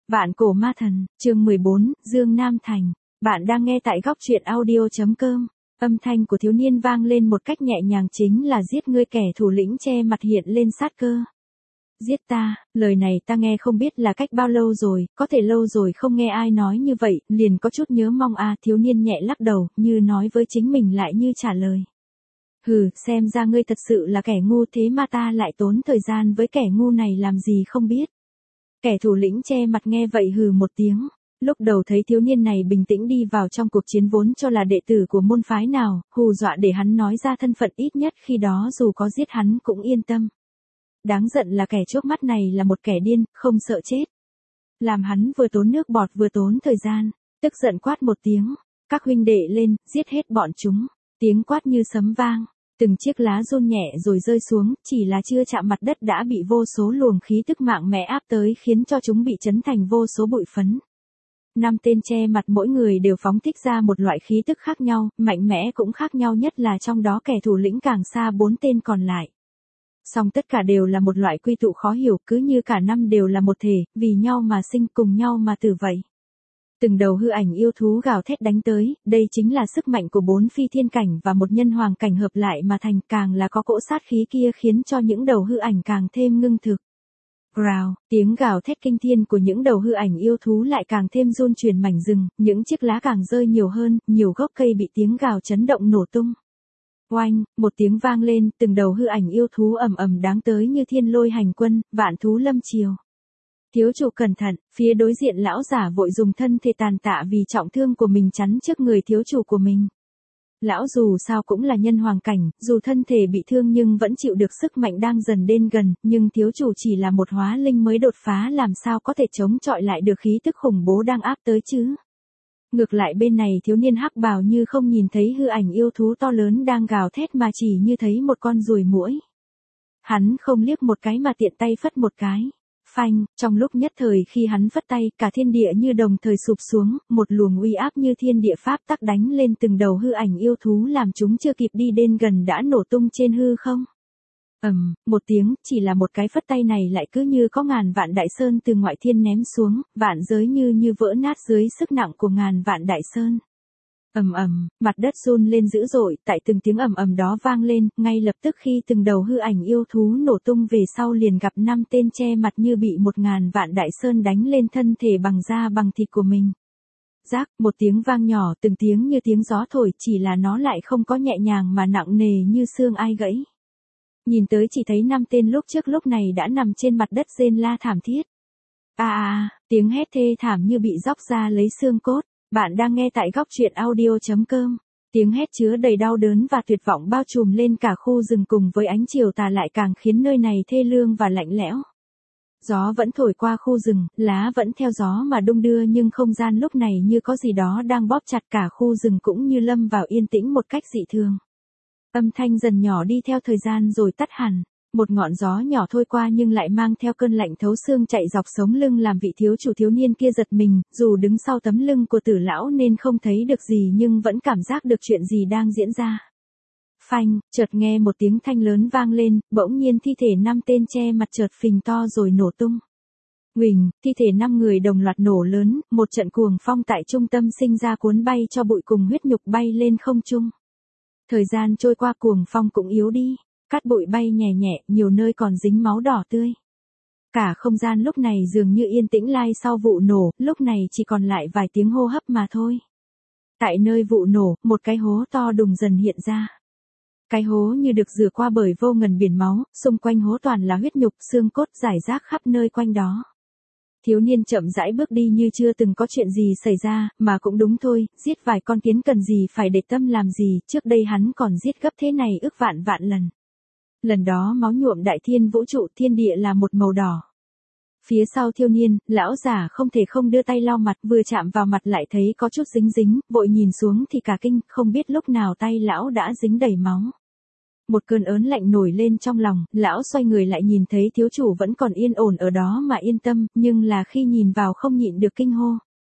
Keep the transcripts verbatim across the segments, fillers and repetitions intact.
Vạn cổ ma thần, chương mười bốn, Dương Nam Thành. Bạn đang nghe tại góc truyện audio.com. Âm thanh của thiếu niên vang lên một cách nhẹ nhàng, chính là giết ngươi. Kẻ thủ lĩnh che mặt hiện lên sát cơ. Giết ta, lời này ta nghe không biết là cách bao lâu rồi, có thể lâu rồi không nghe ai nói như vậy, liền có chút nhớ mong a. À, thiếu niên nhẹ lắc đầu, như nói với chính mình lại như trả lời. Hừ, xem ra ngươi thật sự là kẻ ngu, thế mà ta lại tốn thời gian với kẻ ngu này làm gì không biết. Kẻ thủ lĩnh che mặt nghe vậy hừ một tiếng. Lúc đầu thấy thiếu niên này bình tĩnh đi vào trong cuộc chiến, vốn cho là đệ tử của môn phái nào, hù dọa để hắn nói ra thân phận, ít nhất khi đó dù có giết hắn cũng yên tâm. Đáng giận là kẻ trước mắt này là một kẻ điên, không sợ chết. Làm hắn vừa tốn nước bọt vừa tốn thời gian, tức giận quát một tiếng. Các huynh đệ lên, giết hết bọn chúng. Tiếng quát như sấm vang. Từng chiếc lá run nhẹ rồi rơi xuống, chỉ là chưa chạm mặt đất đã bị vô số luồng khí tức mạng mẽ áp tới, khiến cho chúng bị chấn thành vô số bụi phấn. Năm tên che mặt mỗi người đều phóng thích ra một loại khí tức khác nhau, mạnh mẽ cũng khác nhau, nhất là trong đó kẻ thủ lĩnh càng xa bốn tên còn lại. Song tất cả đều là một loại quy tụ khó hiểu, cứ như cả năm đều là một thể, vì nhau mà sinh, cùng nhau mà tử vậy. Từng đầu hư ảnh yêu thú gào thét đánh tới, đây chính là sức mạnh của bốn phi thiên cảnh và một nhân hoàng cảnh hợp lại mà thành, càng là có cỗ sát khí kia khiến cho những đầu hư ảnh càng thêm ngưng thực. Growl, tiếng gào thét kinh thiên của những đầu hư ảnh yêu thú lại càng thêm run chuyển mảnh rừng, những chiếc lá càng rơi nhiều hơn, nhiều gốc cây bị tiếng gào chấn động nổ tung. Oanh, một tiếng vang lên, từng đầu hư ảnh yêu thú ầm ầm đáng tới như thiên lôi hành quân, vạn thú lâm chiều. Thiếu chủ cẩn thận, phía đối diện lão giả vội dùng thân thể tàn tạ vì trọng thương của mình chắn trước người thiếu chủ của mình. Lão dù sao cũng là nhân hoàng cảnh, dù thân thể bị thương nhưng vẫn chịu được sức mạnh đang dần đến gần, nhưng thiếu chủ chỉ là một hóa linh mới đột phá, làm sao có thể chống chọi lại được khí tức khủng bố đang áp tới chứ. Ngược lại bên này thiếu niên hắc bào như không nhìn thấy hư ảnh yêu thú to lớn đang gào thét mà chỉ như thấy một con ruồi muỗi. Hắn không liếc một cái mà tiện tay phất một cái. Phanh, trong lúc nhất thời khi hắn phất tay, cả thiên địa như đồng thời sụp xuống, một luồng uy áp như thiên địa pháp tắc đánh lên từng đầu hư ảnh yêu thú, làm chúng chưa kịp đi đến gần đã nổ tung trên hư không. Ầm, um, một tiếng, chỉ là một cái phất tay này lại cứ như có ngàn vạn đại sơn từ ngoại thiên ném xuống, vạn giới như như vỡ nát dưới sức nặng của ngàn vạn đại sơn. Ầm ầm, mặt đất run lên dữ dội, tại từng tiếng ầm ầm đó vang lên, ngay lập tức khi từng đầu hư ảnh yêu thú nổ tung về sau liền gặp năm tên che mặt như bị một ngàn vạn đại sơn đánh lên thân thể bằng da bằng thịt của mình. Rác, một tiếng vang nhỏ, từng tiếng như tiếng gió thổi, chỉ là nó lại không có nhẹ nhàng mà nặng nề như xương ai gãy. Nhìn tới chỉ thấy năm tên lúc trước lúc này đã nằm trên mặt đất rên la thảm thiết. À à, tiếng hét thê thảm như bị róc ra lấy xương cốt. Bạn đang nghe tại góc truyện audio.com. Tiếng hét chứa đầy đau đớn và tuyệt vọng bao trùm lên cả khu rừng, cùng với ánh chiều tà lại càng khiến nơi này thê lương và lạnh lẽo. Gió vẫn thổi qua khu rừng, lá vẫn theo gió mà đung đưa, nhưng không gian lúc này như có gì đó đang bóp chặt, cả khu rừng cũng như lâm vào yên tĩnh một cách dị thường. Âm thanh dần nhỏ đi theo thời gian rồi tắt hẳn. Một ngọn gió nhỏ thôi qua nhưng lại mang theo cơn lạnh thấu xương chạy dọc sống lưng, làm vị thiếu chủ thiếu niên kia giật mình, dù đứng sau tấm lưng của Tử lão nên không thấy được gì nhưng vẫn cảm giác được chuyện gì đang diễn ra. Phanh, chợt nghe một tiếng thanh lớn vang lên, bỗng nhiên thi thể năm tên che mặt chợt phình to rồi nổ tung. Huỳnh, thi thể năm người đồng loạt nổ lớn, một trận cuồng phong tại trung tâm sinh ra cuốn bay cho bụi cùng huyết nhục bay lên không trung. Thời gian trôi qua cuồng phong cũng yếu đi. Cát bụi bay nhẹ nhẹ, nhiều nơi còn dính máu đỏ tươi. Cả không gian lúc này dường như yên tĩnh lai sau vụ nổ, lúc này chỉ còn lại vài tiếng hô hấp mà thôi. Tại nơi vụ nổ, một cái hố to đùng dần hiện ra. Cái hố như được rửa qua bởi vô ngần biển máu, xung quanh hố toàn là huyết nhục, xương cốt rải rác khắp nơi quanh đó. Thiếu niên chậm rãi bước đi như chưa từng có chuyện gì xảy ra, mà cũng đúng thôi, giết vài con kiến cần gì phải để tâm làm gì, trước đây hắn còn giết gấp thế này ức vạn vạn lần. Lần đó máu nhuộm đại thiên vũ trụ, thiên địa là một màu đỏ. Phía sau thiếu niên, lão giả không thể không đưa tay lau mặt, vừa chạm vào mặt lại thấy có chút dính dính, vội nhìn xuống thì cả kinh, không biết lúc nào tay lão đã dính đầy máu. Một cơn ớn lạnh nổi lên trong lòng, lão xoay người lại nhìn thấy thiếu chủ vẫn còn yên ổn ở đó mà yên tâm, nhưng là khi nhìn vào không nhịn được kinh hô.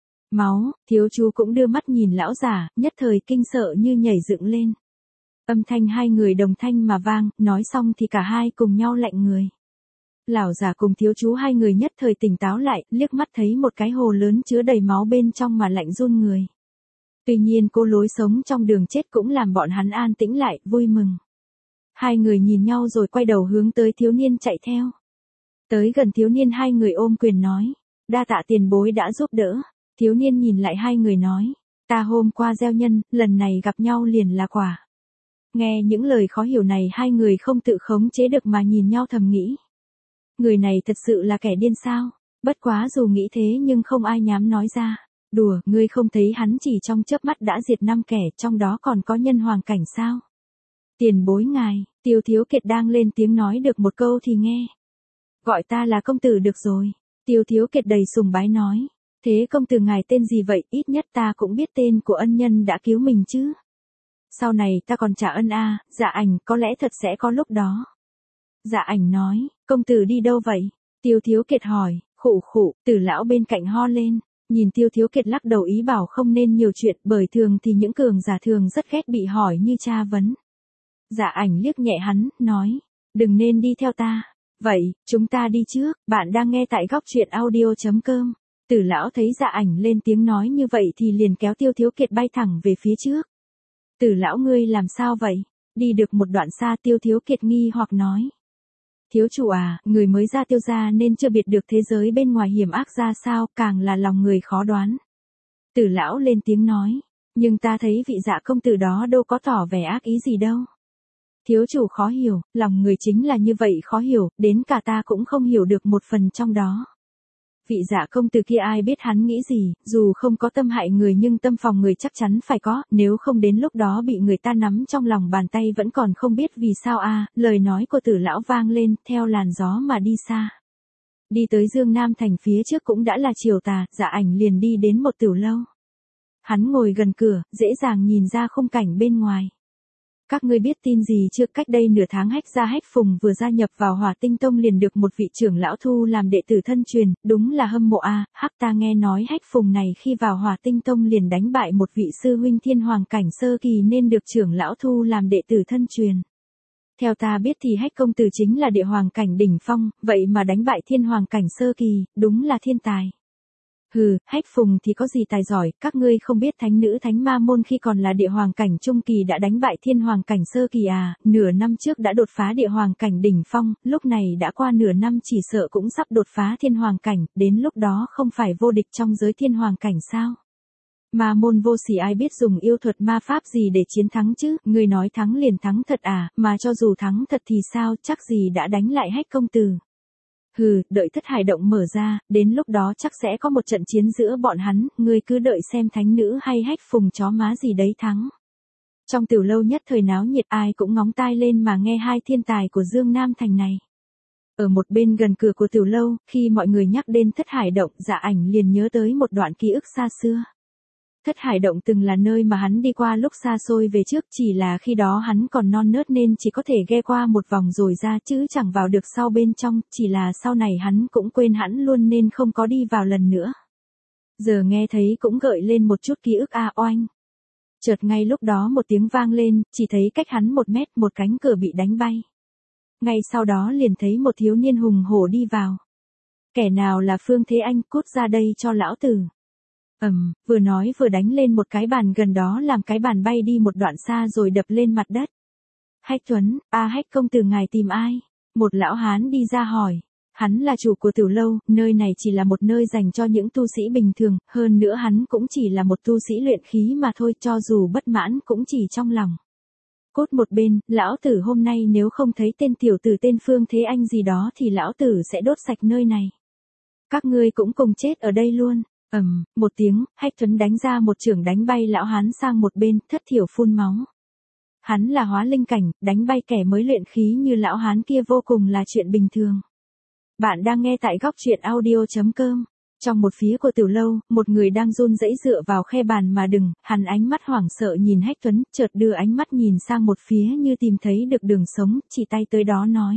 Máu, thiếu chú cũng đưa mắt nhìn lão giả, nhất thời kinh sợ như nhảy dựng lên. Âm thanh hai người đồng thanh mà vang, nói xong thì cả hai cùng nhau lạnh người. Lão già cùng thiếu chú hai người nhất thời tỉnh táo lại, liếc mắt thấy một cái hồ lớn chứa đầy máu bên trong mà lạnh run người. Tuy nhiên cô lối sống trong đường chết cũng làm bọn hắn an tĩnh lại, vui mừng. Hai người nhìn nhau rồi quay đầu hướng tới thiếu niên chạy theo. Tới gần thiếu niên hai người ôm quyền nói, đa tạ tiền bối đã giúp đỡ. Thiếu niên nhìn lại hai người nói, ta hôm qua gieo nhân, lần này gặp nhau liền là quả. Nghe những lời khó hiểu này hai người không tự khống chế được mà nhìn nhau thầm nghĩ. Người này thật sự là kẻ điên sao? Bất quá dù nghĩ thế nhưng không ai dám nói ra. Đùa, ngươi không thấy hắn chỉ trong chớp mắt đã diệt năm kẻ, trong đó còn có nhân hoàng cảnh sao? Tiền bối ngài, Tiêu Thiếu Kiệt đang lên tiếng nói được một câu thì nghe. Gọi ta là công tử được rồi. Tiêu Thiếu Kiệt đầy sùng bái nói. Thế công tử ngài tên gì vậy, ít nhất ta cũng biết tên của ân nhân đã cứu mình chứ. Sau này ta còn trả ân a, à, Dạ Ảnh, có lẽ thật sẽ có lúc đó. Dạ Ảnh nói, công tử đi đâu vậy? Tiêu Thiếu Kiệt hỏi, khụ khụ, Tử lão bên cạnh ho lên. Nhìn Tiêu Thiếu Kiệt lắc đầu ý bảo không nên nhiều chuyện, bởi thường thì những cường giả thường rất ghét bị hỏi như tra vấn. Dạ Ảnh liếc nhẹ hắn, nói, đừng nên đi theo ta. Vậy, chúng ta đi trước, bạn đang nghe tại góc truyện audio chấm com. Tử lão thấy Dạ Ảnh lên tiếng nói như vậy thì liền kéo Tiêu Thiếu Kiệt bay thẳng về phía trước. Tử lão ngươi làm sao vậy? Đi được một đoạn xa Tiêu Thiếu Kiệt nghi hoặc nói. Thiếu chủ à, người mới ra Tiêu gia nên chưa biết được thế giới bên ngoài hiểm ác ra sao, càng là lòng người khó đoán. Tử lão lên tiếng nói, nhưng ta thấy vị Dạ công tử đó đâu có tỏ vẻ ác ý gì đâu. Thiếu chủ khó hiểu, lòng người chính là như vậy khó hiểu, đến cả ta cũng không hiểu được một phần trong đó. Vị Dạ công tử kia ai biết hắn nghĩ gì, dù không có tâm hại người nhưng tâm phòng người chắc chắn phải có, nếu không đến lúc đó bị người ta nắm trong lòng bàn tay vẫn còn không biết vì sao a. À, lời nói của Tử lão vang lên, theo làn gió mà đi xa. Đi tới Dương Nam thành phía trước cũng đã là chiều tà, Dạ Ảnh liền đi đến một tiểu lâu. Hắn ngồi gần cửa, dễ dàng nhìn ra khung cảnh bên ngoài. Các ngươi biết tin gì chưa, cách đây nửa tháng Hách gia Hách Phùng vừa gia nhập vào Hỏa Tinh Tông liền được một vị trưởng lão thu làm đệ tử thân truyền, đúng là hâm mộ a. À, hắc ta nghe nói Hách Phùng này khi vào Hỏa Tinh Tông liền đánh bại một vị sư huynh thiên hoàng cảnh sơ kỳ nên được trưởng lão thu làm đệ tử thân truyền. Theo ta biết thì Hách công tử chính là địa hoàng cảnh đỉnh phong, vậy mà đánh bại thiên hoàng cảnh sơ kỳ, đúng là thiên tài. Hừ, Hách Phùng thì có gì tài giỏi, các ngươi không biết thánh nữ Thánh Ma Môn khi còn là địa hoàng cảnh trung kỳ đã đánh bại thiên hoàng cảnh sơ kỳ à, nửa năm trước đã đột phá địa hoàng cảnh đỉnh phong, lúc này đã qua nửa năm chỉ sợ cũng sắp đột phá thiên hoàng cảnh, đến lúc đó không phải vô địch trong giới thiên hoàng cảnh sao? Ma Môn vô sỉ ai biết dùng yêu thuật ma pháp gì để chiến thắng chứ, người nói thắng liền thắng thật à, mà cho dù thắng thật thì sao, chắc gì đã đánh lại Hách công tử. Hừ, đợi thất hải động mở ra, đến lúc đó chắc sẽ có một trận chiến giữa bọn hắn, ngươi cứ đợi xem thánh nữ hay Hách Phùng chó má gì đấy thắng. Trong tiểu lâu nhất thời náo nhiệt ai cũng ngóng tai lên mà nghe hai thiên tài của Dương Nam thành này. Ở một bên gần cửa của tiểu lâu, khi mọi người nhắc đến thất hải động, Dạ Ảnh liền nhớ tới một đoạn ký ức xa xưa. Thất hải động từng là nơi mà hắn đi qua lúc xa xôi về trước, chỉ là khi đó hắn còn non nớt nên chỉ có thể ghe qua một vòng rồi ra chứ chẳng vào được sau bên trong, chỉ là sau này hắn cũng quên hẳn luôn nên không có đi vào lần nữa. Giờ nghe thấy cũng gợi lên một chút ký ức a oanh. Chợt ngay lúc đó một tiếng vang lên, chỉ thấy cách hắn một mét một cánh cửa bị đánh bay. Ngay sau đó liền thấy một thiếu niên hùng hổ đi vào. Kẻ nào là Phương Thế Anh, cút ra đây cho lão tử. Ầm, um, vừa nói vừa đánh lên một cái bàn gần đó làm cái bàn bay đi một đoạn xa rồi đập lên mặt đất. Hách Tuấn, a Hách công tử ngài tìm ai? Một lão hán đi ra hỏi. Hắn là chủ của tiểu lâu, nơi này chỉ là một nơi dành cho những tu sĩ bình thường, hơn nữa hắn cũng chỉ là một tu sĩ luyện khí mà thôi, cho dù bất mãn cũng chỉ trong lòng. Cốt một bên, lão tử hôm nay nếu không thấy tên tiểu tử tên Phương Thế Anh gì đó thì lão tử sẽ đốt sạch nơi này. Các ngươi cũng cùng chết ở đây luôn. Ầm, um, một tiếng, Hách Tuấn đánh ra một chưởng đánh bay lão hán sang một bên, thất thiểu phun máu. Hắn là hóa linh cảnh, đánh bay kẻ mới luyện khí như lão hán kia vô cùng là chuyện bình thường. Bạn đang nghe tại góc truyện audio chấm com. Trong một phía của tiểu lâu, một người đang run rẩy dựa vào khe bàn mà đừng, hắn ánh mắt hoảng sợ nhìn Hách Tuấn, chợt đưa ánh mắt nhìn sang một phía như tìm thấy được đường sống, chỉ tay tới đó nói.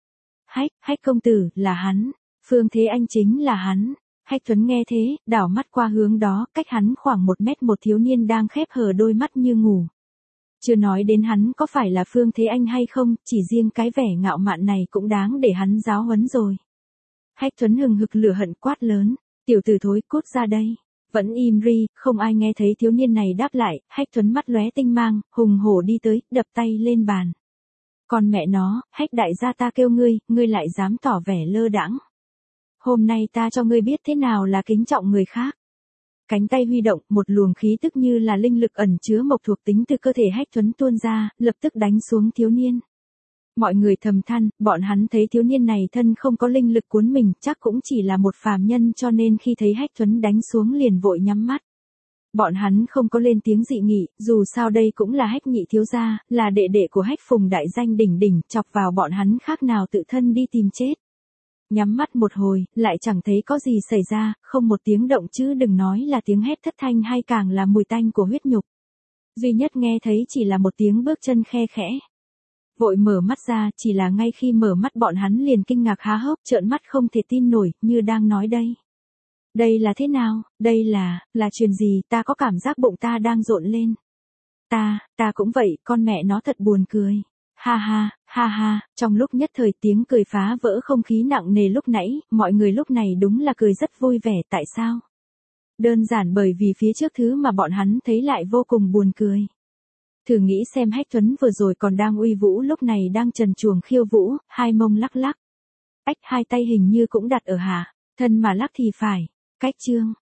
Hách, Hách công tử, là hắn. Phương Thế Anh chính là hắn. Hách Tuấn nghe thế, đảo mắt qua hướng đó, cách hắn khoảng một mét một thiếu niên đang khép hờ đôi mắt như ngủ. Chưa nói đến hắn có phải là Phương Thế Anh hay không, chỉ riêng cái vẻ ngạo mạn này cũng đáng để hắn giáo huấn rồi. Hách Thuấn hừng hực lửa hận quát lớn, tiểu tử thối cút ra đây. Vẫn im ri, không ai nghe thấy thiếu niên này đáp lại, Hách Thuấn mắt lóe tinh mang, hùng hổ đi tới, đập tay lên bàn. Còn mẹ nó, Hách đại gia ta kêu ngươi, ngươi lại dám tỏ vẻ lơ đãng. Hôm nay ta cho ngươi biết thế nào là kính trọng người khác. Cánh tay huy động, một luồng khí tức như là linh lực ẩn chứa mộc thuộc tính từ cơ thể Hách Thuấn tuôn ra, lập tức đánh xuống thiếu niên. Mọi người thầm than, bọn hắn thấy thiếu niên này thân không có linh lực cuốn mình, chắc cũng chỉ là một phàm nhân cho nên khi thấy Hách Thuấn đánh xuống liền vội nhắm mắt. Bọn hắn không có lên tiếng dị nghị, dù sao đây cũng là Hách nhị thiếu gia, là đệ đệ của Hách Phùng đại danh đỉnh đỉnh, chọc vào bọn hắn khác nào tự thân đi tìm chết. Nhắm mắt một hồi, lại chẳng thấy có gì xảy ra, không một tiếng động chứ đừng nói là tiếng hét thất thanh hay càng là mùi tanh của huyết nhục. Duy nhất nghe thấy chỉ là một tiếng bước chân khe khẽ. Vội mở mắt ra, chỉ là ngay khi mở mắt bọn hắn liền kinh ngạc há hốc, trợn mắt không thể tin nổi, như đang nói đây. Đây là thế nào, đây là, là chuyện gì, ta có cảm giác bụng ta đang rộn lên. Ta, ta cũng vậy, con mẹ nó thật buồn cười. Ha ha, ha ha, trong lúc nhất thời tiếng cười phá vỡ không khí nặng nề lúc nãy, mọi người lúc này đúng là cười rất vui vẻ, tại sao? Đơn giản bởi vì phía trước thứ mà bọn hắn thấy lại vô cùng buồn cười. Thử nghĩ xem Hách Thuấn vừa rồi còn đang uy vũ lúc này đang trần truồng khiêu vũ, hai mông lắc lắc. Ách hai tay hình như cũng đặt ở hạ, thân mà lắc thì phải, cách chương.